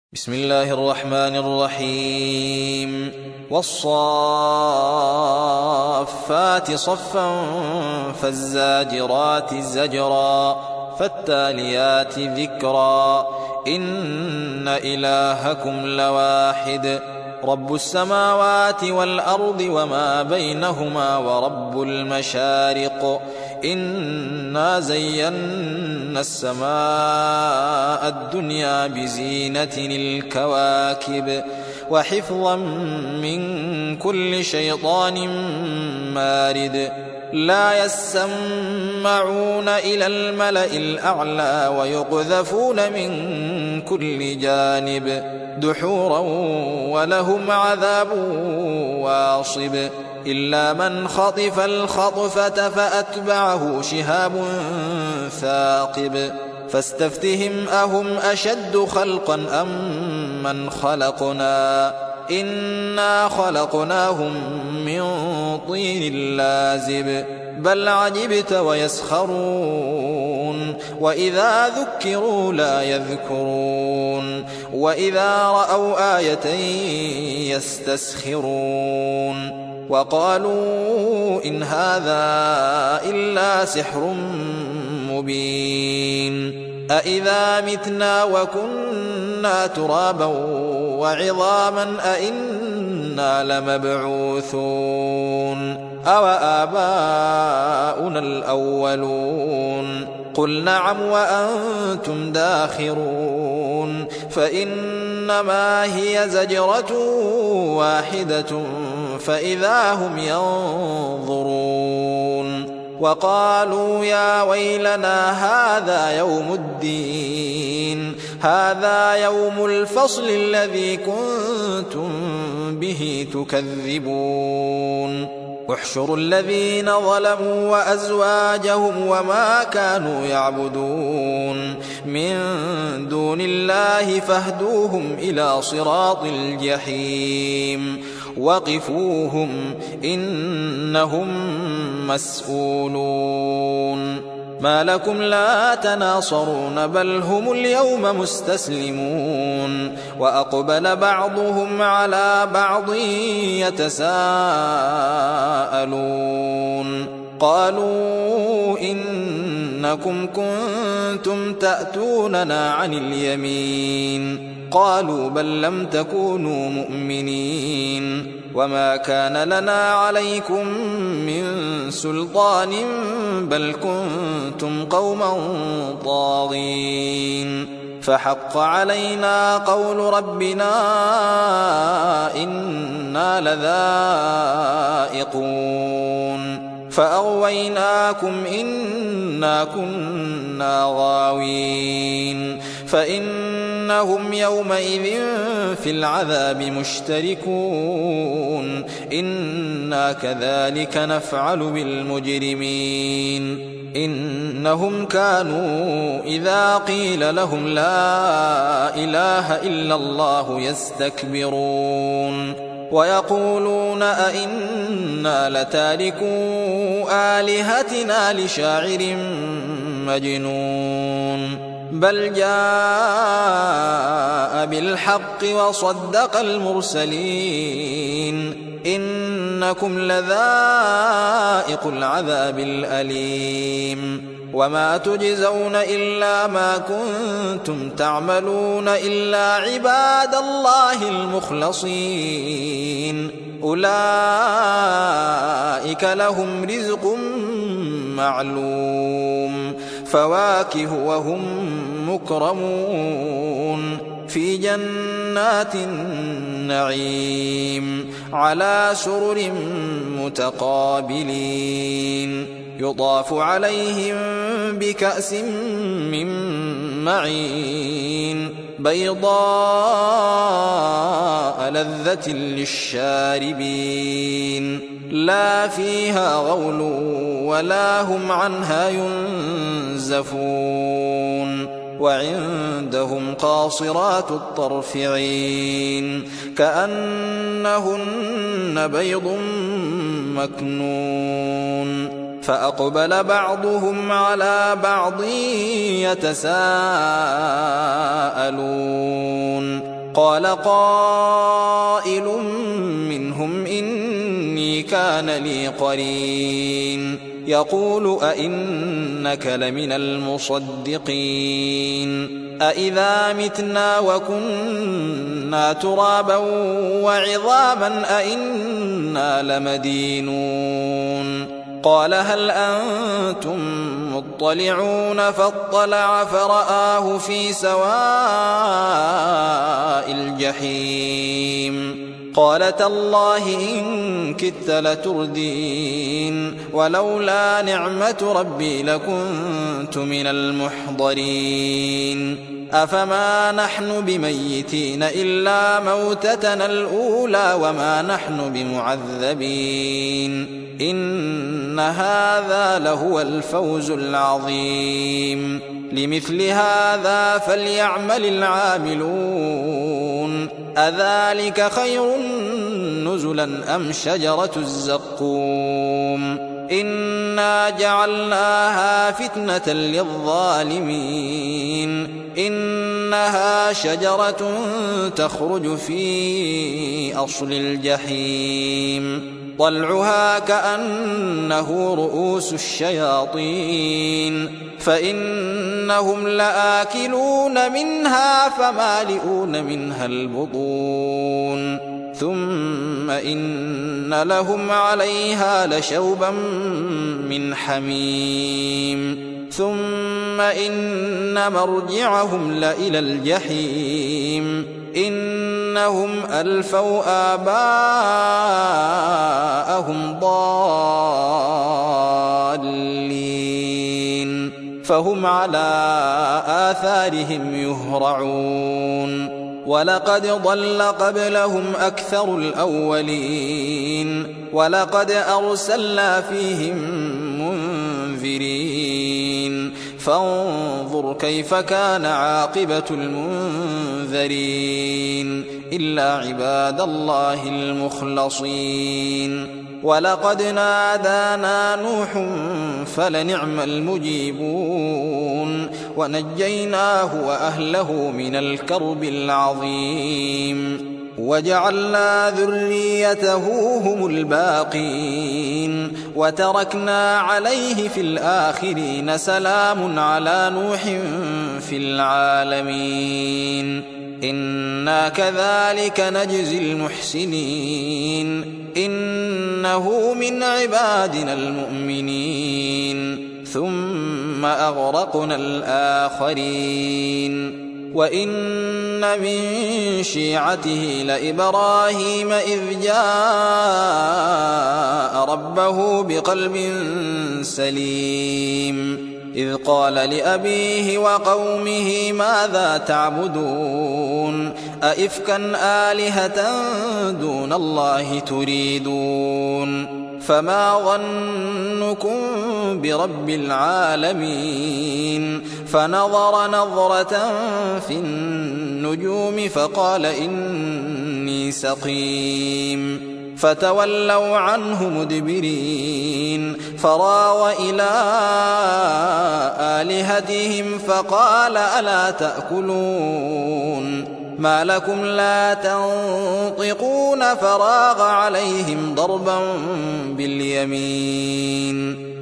بسم الله الرحمن الرحيم والصافات صفا فالزاجرات زجرا فالتاليات ذكرا إن إلهكم لواحد رب السماوات والأرض وما بينهما ورب المشارق إنا زينا السماء الدنيا بزينة الكواكب وحفظا من كل شيطان مارد لا يسمعون إلى الملأ الأعلى ويقذفون من كل جانب دحورا ولهم عذاب واصب إلا من خطف الخطفة فأتبعه شهاب ثاقب فاستفتهم أهم أشد خلقا أم من خلقنا إنا خلقناهم من طين لازب بل عجبت ويسخرون وإذا ذكروا لا يذكرون وإذا رأوا آية يستسخرون وقالوا إن هذا إلا سحر مبين أإذا متنا وكنا ترابا وعظاما أإنا لمبعوثون أو آباؤنا الأولون قل نعم وأنتم داخرون فإنما هي زجرة واحدة فإذا هم ينظرون وقالوا يا ويلنا هذا يوم الدين هذا يوم الفصل الذي كنتم به تكذبون احشروا الذين ظلموا وأزواجهم وما كانوا يعبدون من دون الله فاهدوهم إلى صراط الجحيم وقفوهم إنهم مسؤولون ما لكم لا تناصرون بل هم اليوم مستسلمون وأقبل بعضهم على بعض يتساءلون قالوا إنكم كنتم تأتوننا عن اليمين قالوا بل لم تكونوا مؤمنين وما كان لنا عليكم من سلطان بل كنتم قوما طاغين فحق علينا قول ربنا إنا لذائقون فأغويناكم إنا كنا غاوين فإنهم يومئذ في العذاب مشتركون إنا كذلك نفعل بالمجرمين إنهم كانوا إذا قيل لهم لا إله إلا الله يستكبرون ويقولون أئنا لتاركو آلهتنا لشاعر مجنون بل جاء بالحق وصدق المرسلين إنكم لذائق العذاب الأليم وما تجزون إلا ما كنتم تعملون إلا عباد الله المخلصين أولئك لهم رزق معلوم فواكه وهم مكرمون في جنات النعيم على سرر متقابلين يطاف عليهم بكأس من معين بيضاء لذة للشاربين لا فيها غول ولا هم عنها ينزفون وعندهم قاصرات الطرف عين كأنهن بيض مكنون فأقبل بعضهم على بعض يتساءلون قال قائل منهم إني كان لي قرين يقول أئنك لمن المصدقين أئذا متنا وكنا ترابا وعظاما أئنا لمدينون قال هل أنتم مطلعون فاطلع فرآه في سواء الجحيم قال تالله إن كدت لتردين ولولا نعمة ربي لكنت من المحضرين أفما نحن بميتين إلا موتتنا الأولى وما نحن بمعذبين إن هذا لهو الفوز العظيم لمثل هذا فليعمل العاملون أذلك خير نزلا أم شجرة الزقوم إنا جعلناها فتنة للظالمين إنها شجرة تخرج في أصل الجحيم طلعها كأنه رؤوس الشياطين فإنهم لآكلون منها فمالئون منها البطون ثم إن لهم عليها لشوبا من حميم ثم إن مرجعهم لإلى الجحيم إنهم ألفوا آباءهم ضالين فهم على آثارهم يهرعون ولقد ضل قبلهم أكثر الأولين ولقد أرسلنا فيهم منذرين فانظر كيف كان عاقبة المنذرين إلا عباد الله المخلصين ولقد نادانا نوح فلنعم المجيبون ونجيناه وأهله من الكرب العظيم وجعلنا ذريته هم الباقين وتركنا عليه في الآخرين سلام على نوح في العالمين إنا كذلك نجزي المحسنين إنه من عبادنا المؤمنين ثم أغرقنا الآخرين وإن من شيعته لإبراهيم إذ جاء ربه بقلب سليم إذ قال لأبيه وقومه ماذا تعبدون أئفكا آلهة دون الله تريدون فما ظنكم برب العالمين فنظر نظرة في النجوم فقال إني سقيم فتولوا عنه مدبرين فراغ إلى آلهتهم فقال ألا تأكلون ما لكم لا تنطقون فراغ عليهم ضربا باليمين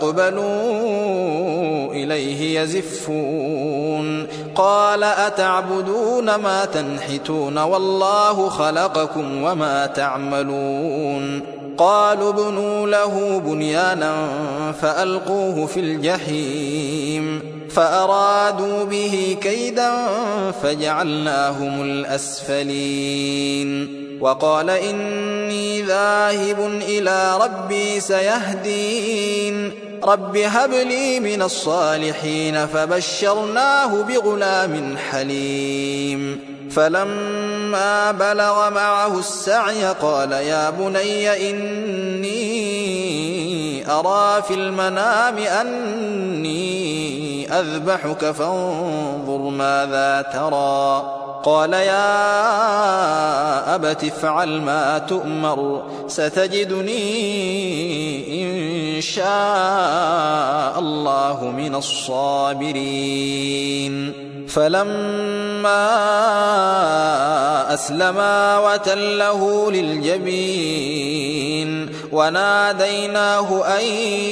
فأقبلوا إليه يزفون قال أتعبدون ما تنحتون والله خلقكم وما تعملون قالوا ابنوا له بنيانا فألقوه في الجحيم فأرادوا به كيدا فجعلناهم الأسفلين وقال إني ذاهب إلى ربي سيهدين رب هب لي من الصالحين فبشرناه بغلام حليم فلما بلغ معه السعي قال يا بني إني أرى في المنام أني أذبحك فانظر ماذا ترى قال يا أبت افعل ما تؤمر ستجدني إن شاء الله من الصابرين فلما فأسلما وتله للجبين وناديناه أن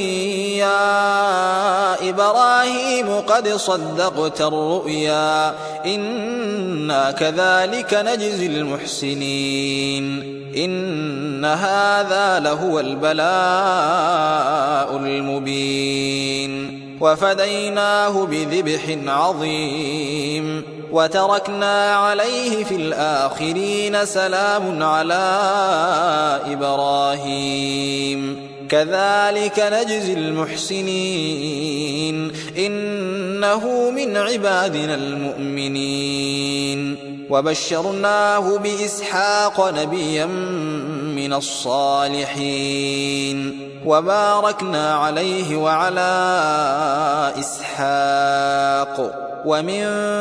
يا إبراهيم قد صدقت الرؤيا إنا كذلك نجزي المحسنين إن هذا لهو البلاء المبين وفديناه بذبح عظيم وتركنا عليه في الآخرين سلام على إبراهيم كذلك نجزي المحسنين إنه من عبادنا المؤمنين وبشرناه بإسحاق نبيا من الصالحين وباركنا عليه وعلى إسحاق ومن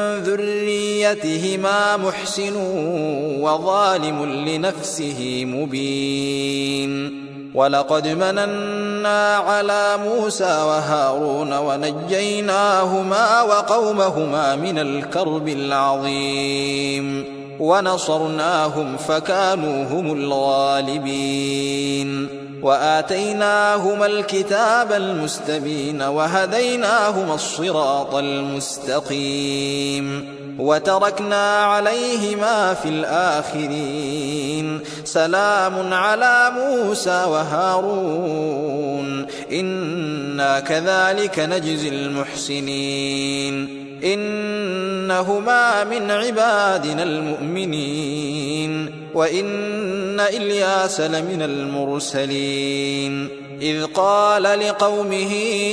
ذريتهما محسن وظالم لنفسه مبين ولقد مننا على موسى وهارون ونجيناهما وقومهما من الكرب العظيم ونصرناهم فكانوا هم الغالبين وآتيناهما الكتاب المستبين وهديناهما الصراط المستقيم وتركنا عليهما في الآخرين سلام على موسى وهارون إنا كذلك نجزي المحسنين إنهما من عبادنا المؤمنين وإن إلياس لمن المرسلين إذ قال لقومه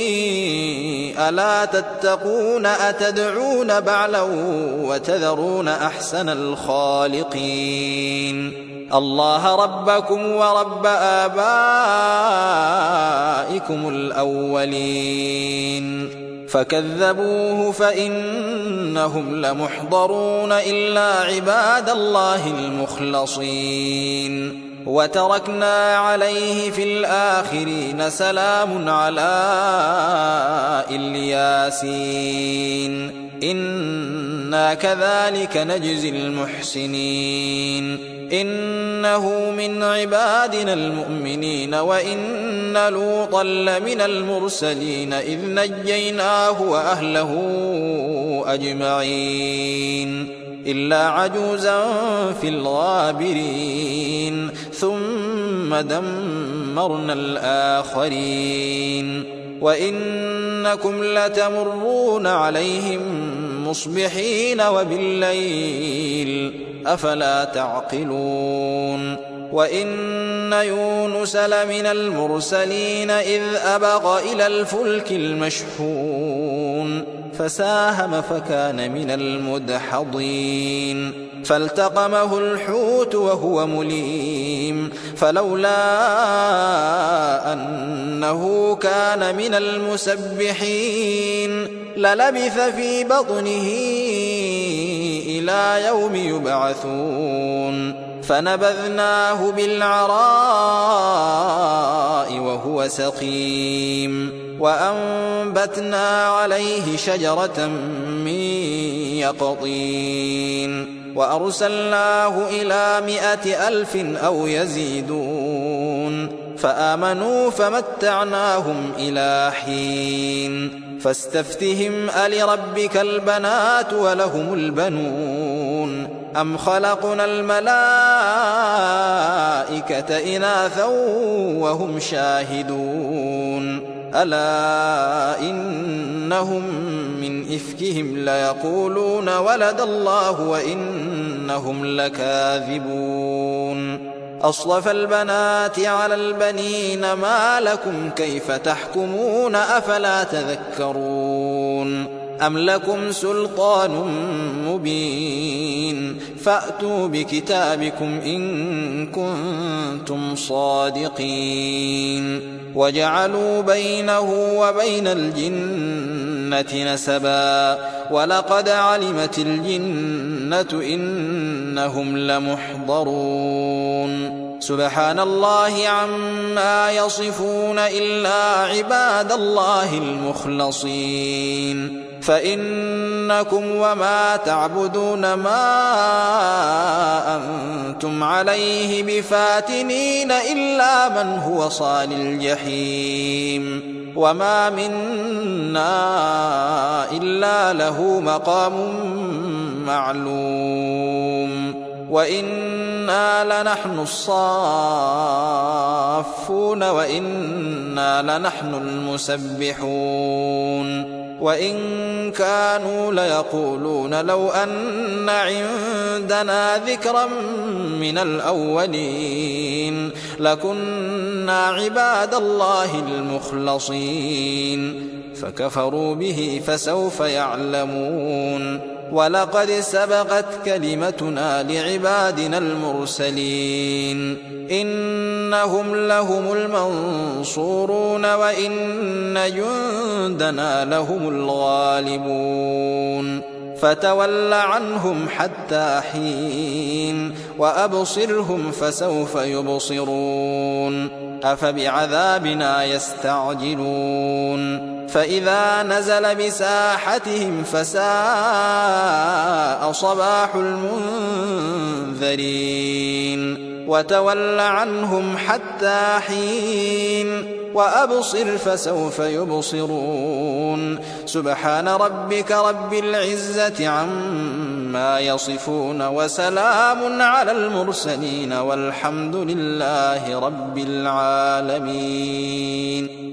ألا تتقون أتدعون بعلا وتذرون أحسن الخالقين الله ربكم ورب آبائكم الأولين فكذبوه فإنهم لمحضرون إلا عباد الله المخلصين وتركنا عليه في الآخرين سلام على الياسين إنا كذلك نجزي المحسنين إنه من عبادنا المؤمنين وإن لوطا لمن المرسلين إذ نجيناه وأهله أجمعين إلا عجوزا في الغابرين ثم دمرنا الآخرين وإنكم لتمرون عليهم مصبحين وبالليل أفلا تعقلون وإن يونس لمن المرسلين إذ أبق إلى الفلك المشحون فساهم فكان من المدحضين فالتقمه الحوت وهو مليم فلولا أنه كان من المسبحين للبث في بطنه إلى يوم يبعثون فنبذناه بالعراء وهو سقيم وأنبتنا عليه شجرة من يقطين وأرسلناه إلى 100,000 أو يزيدون فآمنوا فمتعناهم إلى حين فاستفتهم ألربك البنات ولهم البنون أم خلقنا الملائكة إناثا وهم شاهدون ألا إنهم من إفكهم ليقولون ولد الله وإنهم لكاذبون أصطفى البنات على البنين ما لكم كيف تحكمون أفلا تذكرون أم لكم سلطان مبين فأتوا بكتابكم إن كنتم صادقين وجعلوا بينه وبين الجنة نسبا ولقد علمت الجنة إنهم لمحضرون سبحان الله عما يصفون إلا عباد الله المخلصين فإنكم وما تعبدون ما أنتم عليه بفاتنين إلا من هو صال الجحيم وما منا إلا له مقام معلوم وإنا لنحن الصافون وإنا لنحن المسبحون وإن كانوا ليقولون لو أن عندنا ذكرا من الأولين لكنا عباد الله المخلصين فكفروا به فسوف يعلمون ولقد سبقت كلمتنا لعبادنا المرسلين إنهم لهم المنصورون وإن جندنا لهم الغالبون فتول عنهم حتى حين وأبصرهم فسوف يبصرون أفبعذابنا يستعجلون فإذا نزل بساحتهم فساء صباح المنذرين وتول عنهم حتى حين وأبصر فسوف يبصرون سبحان ربك رب العزة عما يصفون وسلام على المرسلين والحمد لله رب العالمين.